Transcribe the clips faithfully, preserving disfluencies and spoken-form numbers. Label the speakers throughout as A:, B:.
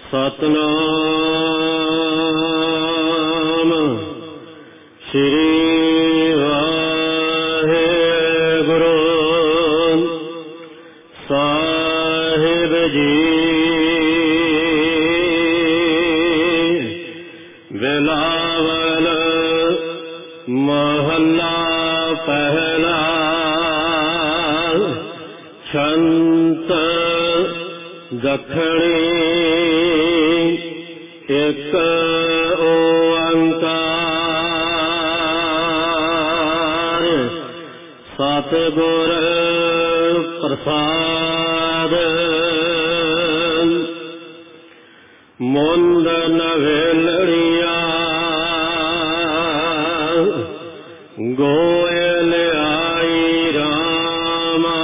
A: ਸਤਨਾਮ ਸ੍ਰੀ ਵਾਹਿਗੁਰੂ ਸਾਹਿਬ ਜੀ। ਬਿਲਾਵਲ ਮਹੱਲਾ ਪਹਿਲਾ। ਛੰਤ ਦੱਖਣੀ ਇੱਕ ਓੰਕਾਰ। ਸਤਿਗੁਰ ਪ੍ਰਸਾਦ। ਮੁੰਦ ਨਵੇਲੜੀਆਂ ਗੋਇਲ ਆਈ ਰਾਮਾ।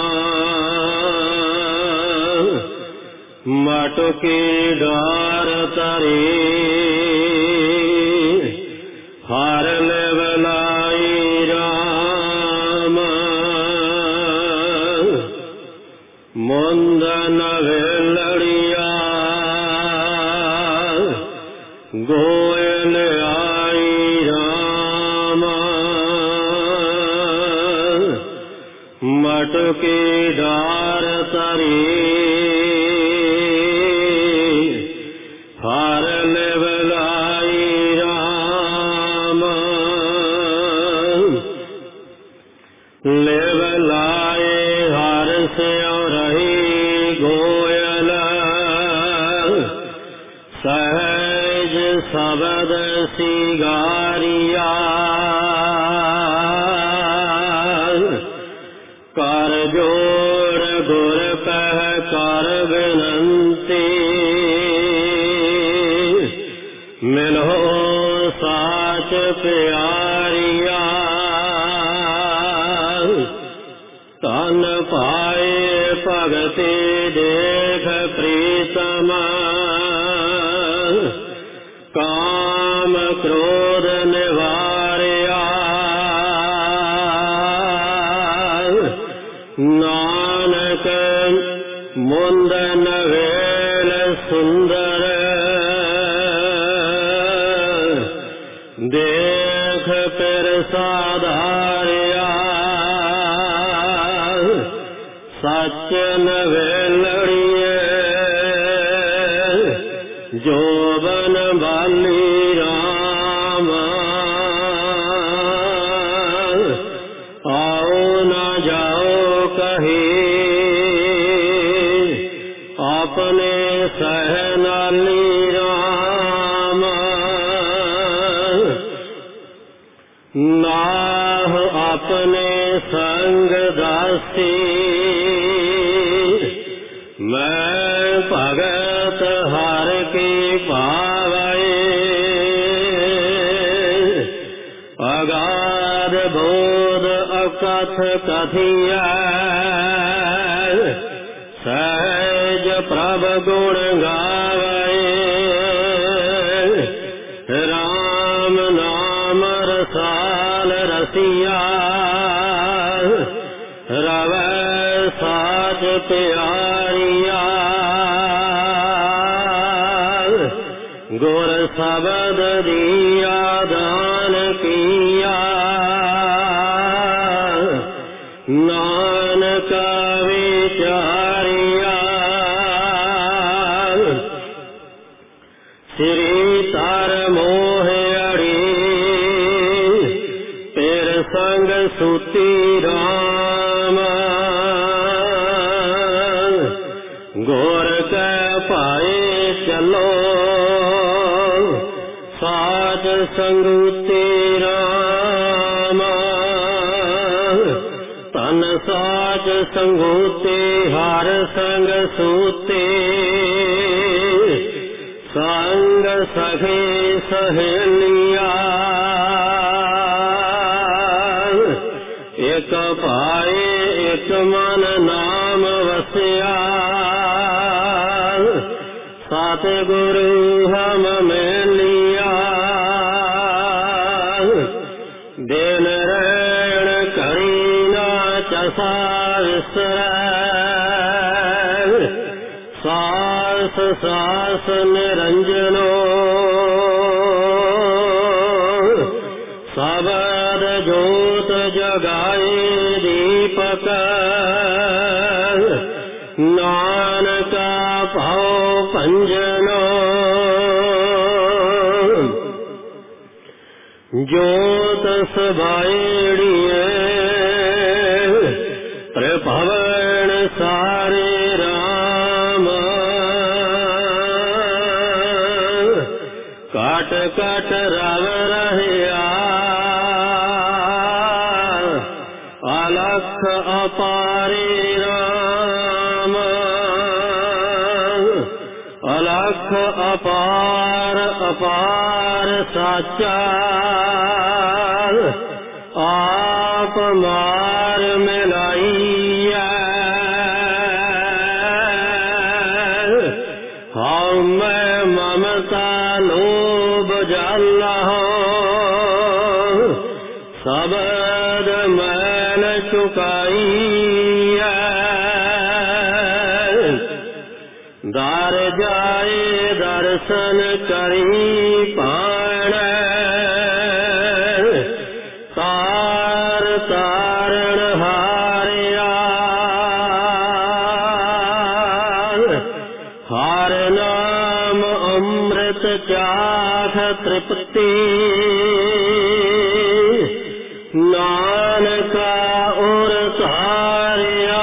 A: ਮਟਕੀ ਡਾਰ ਤਰੀ ਹਰ ਲਵਲਾਈ ਰਾਮ। ਮੁੰਦ ਨਵੇਲੜੀਆਂ ਗੋਇਲ ਆਈ ਰਾਮ। ਮਟਕੀ ਡਾਰ ਤਰੀ ਹਰ ਲਵਲਾਈ ਰਾਮ। ਲਵਲਾਏ ਹਰ ਸਿਉ ਰਹੀ ਗੋਇਲ। ਸਹਿਜ ਸ਼ਬਦ ਸਿਗਾਰਿਆ। ਕਰ ਜੋੜ ਗੁਰ ਕਹਿ ਕਰ ਬਿਨੰਤੀ। ਮਿਲੋ ਸਾਚ ਪਿਆਰਿਆ। ਤਨ ਪਾਏ ਭਗਤੀ ਦੇਖ ਪ੍ਰੀਤਮ। ਕਾਮ ਕ੍ਰੋਧ ਨਿਵਾਰਿਆ। ਨਾਨਕ ਮੁੰਦ ਨਵੇਲ ਸੁੰਦਰ। ਦੇਖ ਪਿਰ ਸਾਧਾਰਿਆ। ਸੱਚ ਨਵੇਲੜੀਏ ਜੋਬਨ ਬਾਲੀ ਰਾਮ। ਆਓ ਨਾ ਜਾਓ ਕਹੀ ਆਪਣੇ ਸਹਿ ਨਾਲੀ ਰਾਮ। ਨਾਹ ਆਪਣੇ ਸੰਗ ਦਾਸੀ। ਮੈਂ ਭਗਤ ਹਰ ਕੀ ਭਾਵੈ। ਅਗਾਧ ਬੋਧ ਅਕਥ ਕਥੀਐ। ਸਹਿਜ ਪ੍ਰਭ ਗੁਣ ਗਾਵੈ। ਰਾਮ ਨਾਮ ਰਸਾਲ ਰਸੀਆ। ਰਵੈ ਸਾਚ ਪਿਆਰਿਆ। ਗੁਰ ਸ਼ਬਦ ਦੀਆ ਦਾਨ ਕੀਆ। ਨਾਨਕ ਵਿਚਾਰਿਆ। ਸ੍ਰੀ ਤਰ ਮੋਹ ਅੜੀ ਤੇਰ ਸੰਗ ਸੂਤੀ ਰਾਮ। ਗੁਰ ਕੈ ਭਾਏ ਚਲੋ ਸਾਧ ਸੰਗੂਤੀ ਰਾਮ। ਤਨ ਸਾਚ ਸੰਗੂਤੀ ਹਰ ਸੰਗ ਸੂਤੀ। ਸੰਗ ਸਖੀ ਸਹੇਲੀਆ। ਇਕ ਭਾਏ ਇਕ ਮਨ ਨਾਮ ਵਸਿਆ। ਸਤਿਗੁਰੂ ਹਮ ਮਿਲਿਆ। ਦਿਨ ਰਹਿਣ ਘੜੀ ਨਾ ਚਸਾ ਵਿਸਰੈ। ਸਾਸ ਸਾਸ ਸਾਸ ਨਿਰੰਜਨੋ ਸਬਦ ਜੋਤ ਜਗਾਏ ਦੀਪਕ ਨਾਨਕਾ ਭਉ ਭੰਜਨੋ ਜੋਤ ਸਬਾਇੜੀਏ ਪ੍ਰਭਵਨ ਸਾਰੇ ਰਾਮ ਕਾਟ ਕਾਟ ਰਵ ਰਹਿਆ ਅਲਖ ਅਪਾਰੇ ਰਾਮ ਅਲਖ ਅਪਾਰ ਅਪਾਰ ਸਾਚਾ ਆਪ ਮਾਰ ਮਿਲਾਈਐ ਹਉ ਮੈਂ ਮਮਤਾ ਲੋਭ ਜਾਲਾ ਸਬਦ ਮੈਲ ਚੁਕਾਈਐ ਦਰ ਜਾਏ ਦਰਸ਼ਨ ਕਰੀ ਪਾਣੈ ਤਾਰ ਤਾਰਣ ਹਾਰਿਆ ਹਰ ਨਾਮ ਅੰਮ੍ਰਿਤ ਚਾਖ ਤ੍ਰਿਪਤੀ ਨਾਨਕਾ ਉਰ ਧਾਰਿਆ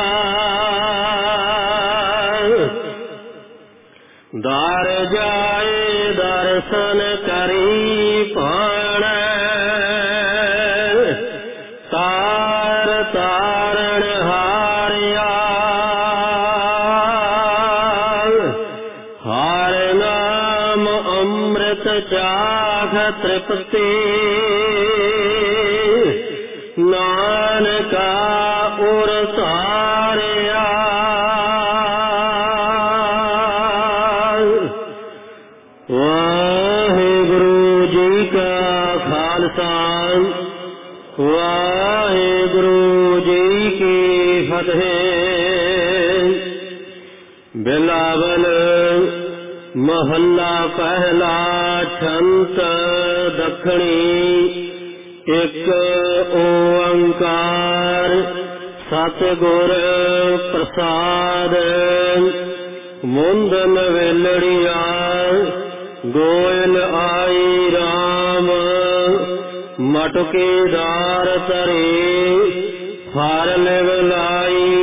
A: ਦਰ ਜਾਏ ਦਰਸ਼ਨ ਕਰੀ ਪਾਣੈ ਤਾਰ ਤਾਰਣ ਹਾਰਿਆ ਹਰ ਨਾਮ ਅੰਮ੍ਰਿਤ ਚਾਖ ਤ੍ਰਿਪਤੀ ਨਾਨਕਾ ਉਰ ਧਾਰਿਆ ਵਾਹਿਗੁਰੂ ਜੀ ਕਾ ਖਾਲਸਾ ਵਾਹਿਗੁਰੂ ਜੀ ਕੀ ਫਤਿਹ। ਬਿਲਾਵਲ ਮਹੱਲਾ ਪਹਿਲਾ ਛੰਤ ਦੱਖਣੀ ਇੱਕ ਓੰਕਾਰ ਸਤਿਗੁਰ ਪ੍ਰਸਾਦ ਮੁੰਦਨ ਵੇਲੜੀਆ ਗੋਇਲ ਆਈ ਰਾਮ ਮਟਕੇ ਦਾਰ ਤਰੇ ਫਾਰ ਲਿਵ ਲਾਈ